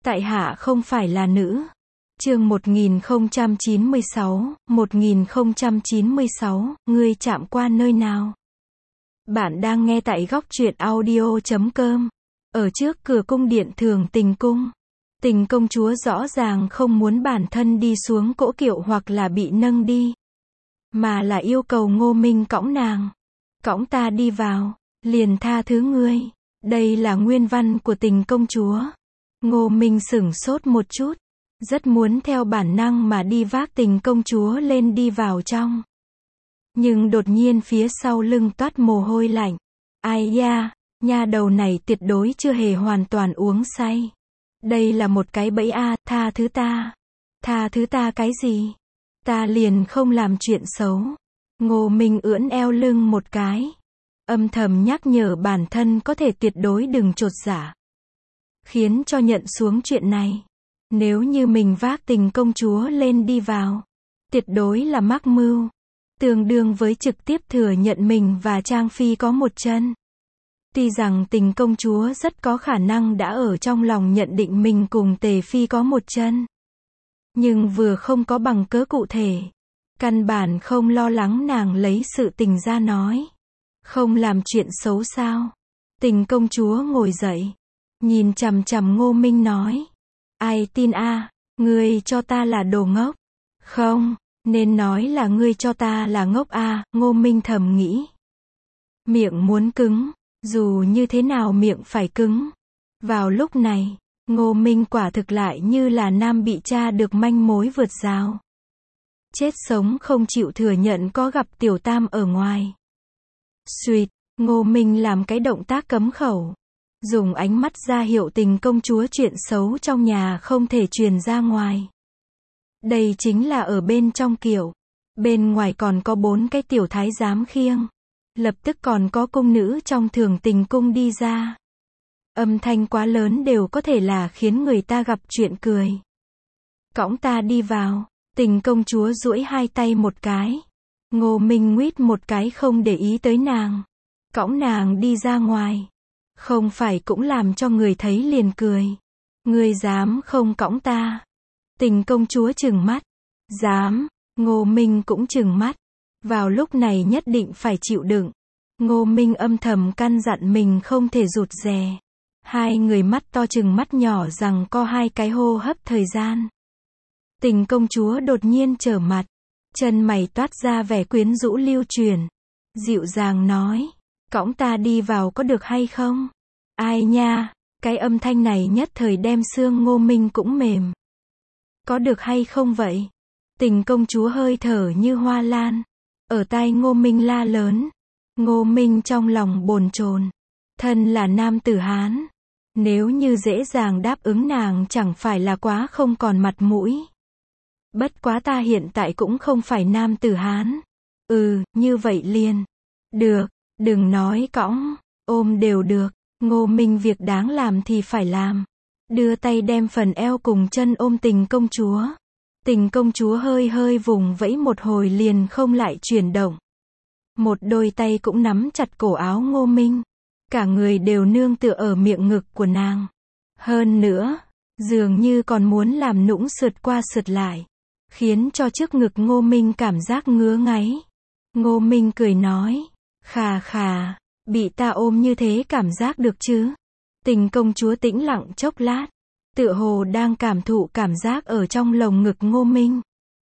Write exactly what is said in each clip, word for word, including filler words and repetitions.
Tại hạ không phải là nữ. Chương một nghìn không trăm chín mươi sáu, một nghìn không trăm chín mươi sáu, ngươi chạm qua nơi nào? Bạn đang nghe tại góc truyện audio chấm com. Ở trước cửa cung điện Thường Tình cung, Tình công chúa rõ ràng không muốn bản thân đi xuống cỗ kiệu hoặc là bị nâng đi, mà là yêu cầu Ngô Minh cõng nàng. Cõng ta đi vào, liền tha thứ ngươi. Đây là nguyên văn của Tình công chúa. Ngô Minh sửng sốt một chút, rất muốn theo bản năng mà đi vác Tình công chúa lên đi vào trong. Nhưng đột nhiên phía sau lưng toát mồ hôi lạnh. Ai da, nha đầu này tuyệt đối chưa hề hoàn toàn uống say. Đây là một cái bẫy a, tha thứ ta. Tha thứ ta cái gì? Ta liền không làm chuyện xấu. Ngô Minh ưỡn eo lưng một cái, âm thầm nhắc nhở bản thân có thể tuyệt đối đừng chột dạ, khiến cho nhận xuống chuyện này. Nếu như mình vác Tình công chúa lên đi vào, tuyệt đối là mắc mưu, tương đương với trực tiếp thừa nhận mình và Trang Phi có một chân. Tuy rằng Tình công chúa rất có khả năng đã ở trong lòng nhận định mình cùng Tề Phi có một chân, nhưng vừa không có bằng cớ cụ thể, căn bản không lo lắng nàng lấy sự tình ra nói, không làm chuyện xấu sao. Tình công chúa ngồi dậy, nhìn chằm chằm Ngô Minh nói, ai tin a, ngươi cho ta là đồ ngốc. Không, nên nói là ngươi cho ta là ngốc a, Ngô Minh thầm nghĩ. Miệng muốn cứng, dù như thế nào miệng phải cứng. Vào lúc này, Ngô Minh quả thực lại như là nam bị tra được manh mối vượt rào, chết sống không chịu thừa nhận có gặp tiểu tam ở ngoài. Suýt, Ngô Minh làm cái động tác cấm khẩu, dùng ánh mắt ra hiệu Tình công chúa chuyện xấu trong nhà không thể truyền ra ngoài. Đây chính là ở bên trong kiệu, bên ngoài còn có bốn cái tiểu thái giám khiêng, lập tức còn có cung nữ trong Thường Tình cung đi ra. Âm thanh quá lớn đều có thể là khiến người ta gặp chuyện cười. Cõng ta đi vào. Tình công chúa duỗi hai tay một cái. Ngô Minh nguýt một cái không để ý tới nàng, cõng nàng đi ra ngoài. Không phải cũng làm cho người thấy liền cười. Ngươi dám không cõng ta? Tình công chúa trừng mắt. Dám. Ngô Minh cũng trừng mắt. Vào lúc này nhất định phải chịu đựng. Ngô Minh âm thầm căn dặn mình không thể rụt rè. Hai người mắt to trừng mắt nhỏ rằng co hai cái hô hấp thời gian. Tình công chúa đột nhiên trở mặt, chân mày toát ra vẻ quyến rũ lưu truyền, dịu dàng nói, cõng ta đi vào có được hay không? Ai nha, cái âm thanh này nhất thời đem xương Ngô Minh cũng mềm. Có được hay không vậy? Tình công chúa hơi thở như hoa lan, ở tai Ngô Minh la lớn. Ngô Minh trong lòng bồn chồn, thân là nam tử Hán, nếu như dễ dàng đáp ứng nàng chẳng phải là quá không còn mặt mũi. Bất quá ta hiện tại cũng không phải nam tử Hán. Ừ, như vậy liền. Được, đừng nói cõng, ôm đều được. Ngô Minh việc đáng làm thì phải làm. Đưa tay đem phần eo cùng chân ôm Tình công chúa. Tình công chúa hơi hơi vùng vẫy một hồi liền không lại chuyển động. Một đôi tay cũng nắm chặt cổ áo Ngô Minh. Cả người đều nương tựa ở miệng ngực của nàng. Hơn nữa, dường như còn muốn làm nũng sượt qua sượt lại, khiến cho trước ngực Ngô Minh cảm giác ngứa ngáy. Ngô Minh cười nói, khà khà, bị ta ôm như thế cảm giác được chứ? Tình công chúa tĩnh lặng chốc lát, tựa hồ đang cảm thụ cảm giác ở trong lồng ngực Ngô Minh.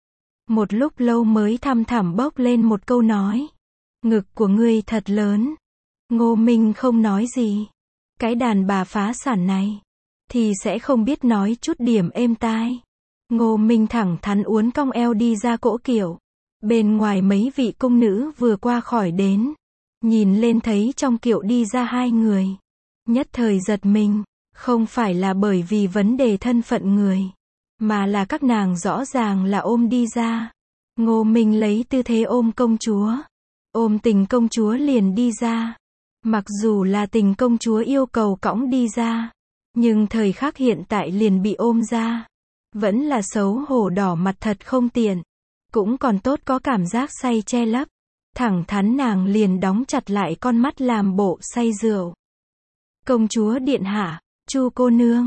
Một lúc lâu mới thăm thẳm bốc lên một câu nói, ngực của ngươi thật lớn. Ngô Minh không nói gì. Cái đàn bà phá sản này thì sẽ không biết nói chút điểm êm tai. Ngô Minh thẳng thắn uốn cong eo đi ra cỗ kiệu. Bên ngoài mấy vị cung nữ vừa qua khỏi đến, nhìn lên thấy trong kiệu đi ra hai người, nhất thời giật mình. Không phải là bởi vì vấn đề thân phận người, mà là các nàng rõ ràng là ôm đi ra. Ngô Minh lấy tư thế ôm công chúa, ôm Tình công chúa liền đi ra. Mặc dù là Tình công chúa yêu cầu cõng đi ra, nhưng thời khắc hiện tại liền bị ôm ra, vẫn là xấu hổ đỏ mặt thật không tiện. Cũng còn tốt có cảm giác say che lấp. Thẳng thắn nàng liền đóng chặt lại con mắt làm bộ say rượu. Công chúa điện hạ, Chu cô nương,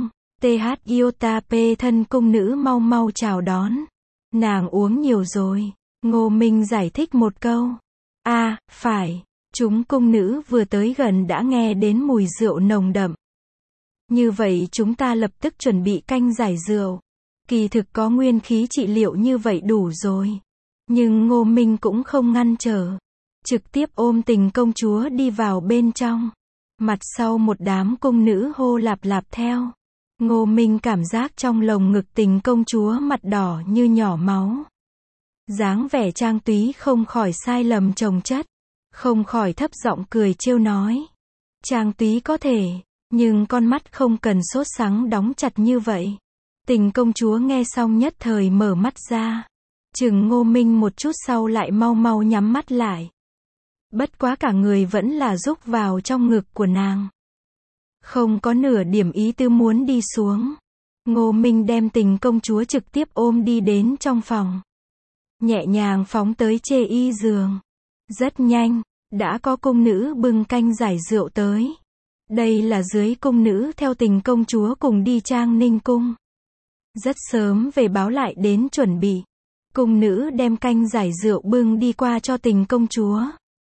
tê hát iota p thân cung nữ mau mau chào đón. Nàng uống nhiều rồi. Ngô Minh giải thích một câu. a à, phải. Chúng cung nữ vừa tới gần đã nghe đến mùi rượu nồng đậm. Như vậy chúng ta lập tức chuẩn bị canh giải rượu. Kỳ thực có nguyên khí trị liệu như vậy đủ rồi. Nhưng Ngô Minh cũng không ngăn trở. Trực tiếp ôm Tình công chúa đi vào bên trong. Mặt sau một đám cung nữ hô lạp lạp theo. Ngô Minh cảm giác trong lồng ngực Tình công chúa mặt đỏ như nhỏ máu. Dáng vẻ Trang Túy không khỏi sai lầm chồng chất. Không khỏi thấp giọng cười trêu nói. Trang Túy có thể, nhưng con mắt không cần sốt sắng đóng chặt như vậy. Tình công chúa nghe xong nhất thời mở mắt ra. Chừng Ngô Minh một chút sau lại mau mau nhắm mắt lại. Bất quá cả người vẫn là rúc vào trong ngực của nàng. Không có nửa điểm ý tư muốn đi xuống. Ngô Minh đem Tình công chúa trực tiếp ôm đi đến trong phòng. Nhẹ nhàng phóng tới chê y giường. Rất nhanh, đã có cung nữ bưng canh giải rượu tới. Đây là dưới cung nữ theo Tình công chúa cùng đi Trang Ninh cung. Rất sớm về báo lại đến chuẩn bị. Cung nữ đem canh giải rượu bưng đi qua cho Tình công chúa.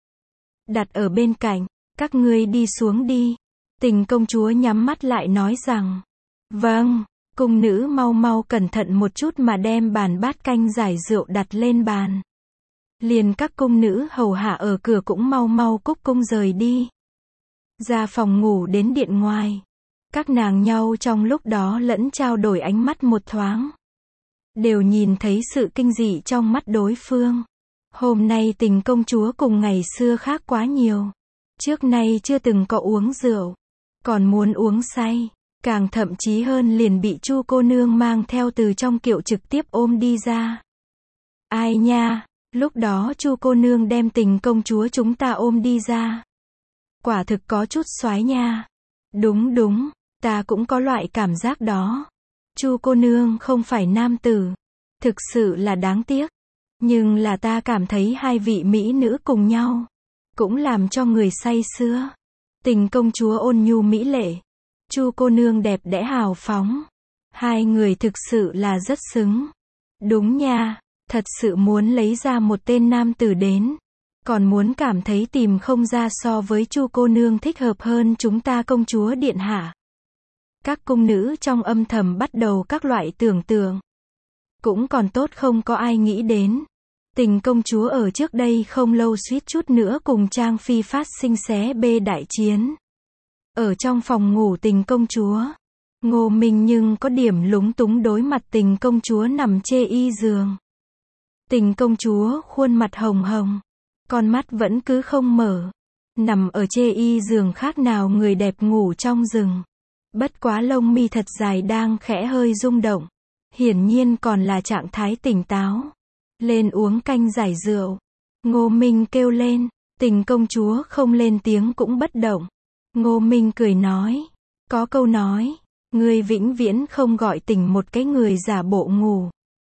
Đặt ở bên cạnh, các ngươi đi xuống đi. Tình công chúa nhắm mắt lại nói rằng. Vâng, cung nữ mau mau cẩn thận một chút mà đem bàn bát canh giải rượu đặt lên bàn. Liền các cung nữ hầu hạ ở cửa cũng mau mau cúc cung rời đi. Ra phòng ngủ đến điện ngoài. Các nàng nhau trong lúc đó lẫn trao đổi ánh mắt một thoáng. Đều nhìn thấy sự kinh dị trong mắt đối phương. Hôm nay Tình công chúa cùng ngày xưa khác quá nhiều. Trước nay chưa từng có uống rượu. Còn muốn uống say. Càng thậm chí hơn liền bị Chu cô nương mang theo từ trong kiệu trực tiếp ôm đi ra. Ai nha, lúc đó Chu cô nương đem Tình công chúa chúng ta ôm đi ra. Quả thực có chút xoái nha. Đúng đúng, ta cũng có loại cảm giác đó. Chu cô nương không phải nam tử. Thực sự là đáng tiếc. Nhưng là ta cảm thấy hai vị mỹ nữ cùng nhau. Cũng làm cho người say sưa. Tình công chúa ôn nhu mỹ lệ. Chu cô nương đẹp đẽ hào phóng. Hai người thực sự là rất xứng. Đúng nha, thật sự muốn lấy ra một tên nam tử đến. Còn muốn cảm thấy tìm không ra so với Chu cô nương thích hợp hơn chúng ta công chúa điện hạ. Các cung nữ trong âm thầm bắt đầu các loại tưởng tượng. Cũng còn tốt không có ai nghĩ đến. Tình công chúa ở trước đây không lâu suýt chút nữa cùng Trang Phi phát sinh xé bê đại chiến. Ở trong phòng ngủ Tình công chúa. Ngô Minh nhưng có điểm lúng túng đối mặt Tình công chúa nằm chê y giường. Tình công chúa khuôn mặt hồng hồng. Con mắt vẫn cứ không mở. Nằm ở chê y giường khác nào người đẹp ngủ trong rừng. Bất quá lông mi thật dài đang khẽ hơi rung động. Hiển nhiên còn là trạng thái tỉnh táo. Lên uống canh giải rượu. Ngô Minh kêu lên. Tình công chúa không lên tiếng cũng bất động. Ngô Minh cười nói. Có câu nói. Ngươi vĩnh viễn không gọi tỉnh một cái người giả bộ ngủ.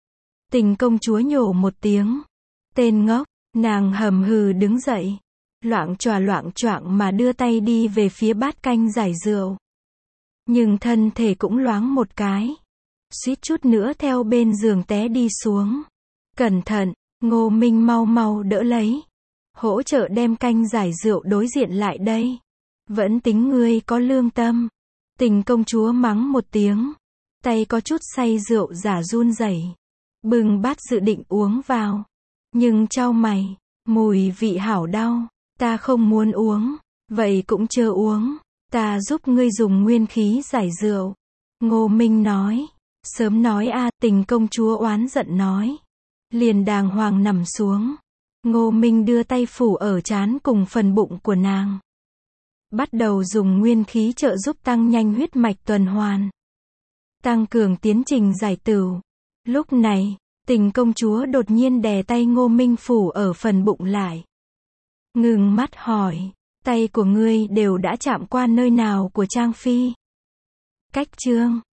Tình công chúa nhổ một tiếng. Tên ngốc. Nàng hầm hừ đứng dậy. Loạng choạng loạng choạng mà đưa tay đi về phía bát canh giải rượu. Nhưng thân thể cũng loáng một cái. Suýt chút nữa theo bên giường té đi xuống. Cẩn thận, Ngô Minh mau mau đỡ lấy. Hỗ trợ đem canh giải rượu đối diện lại đây. Vẫn tính ngươi có lương tâm. Tình công chúa mắng một tiếng. Tay có chút say rượu giả run rẩy. Bừng bát dự định uống vào. Nhưng chau mày, mùi vị hảo đau. Ta không muốn uống. Vậy cũng chưa uống. Ta giúp ngươi dùng nguyên khí giải rượu. Ngô Minh nói. Sớm nói a, Tình công chúa oán giận nói. Liền đàng hoàng nằm xuống. Ngô Minh đưa tay phủ ở trán cùng phần bụng của nàng. Bắt đầu dùng nguyên khí trợ giúp tăng nhanh huyết mạch tuần hoàn. Tăng cường tiến trình giải tửu. Lúc này, Tình công chúa đột nhiên đè tay Ngô Minh phủ ở phần bụng lại. Ngừng mắt hỏi. Tay của ngươi đều đã chạm qua nơi nào của Trang Phi? Cách chương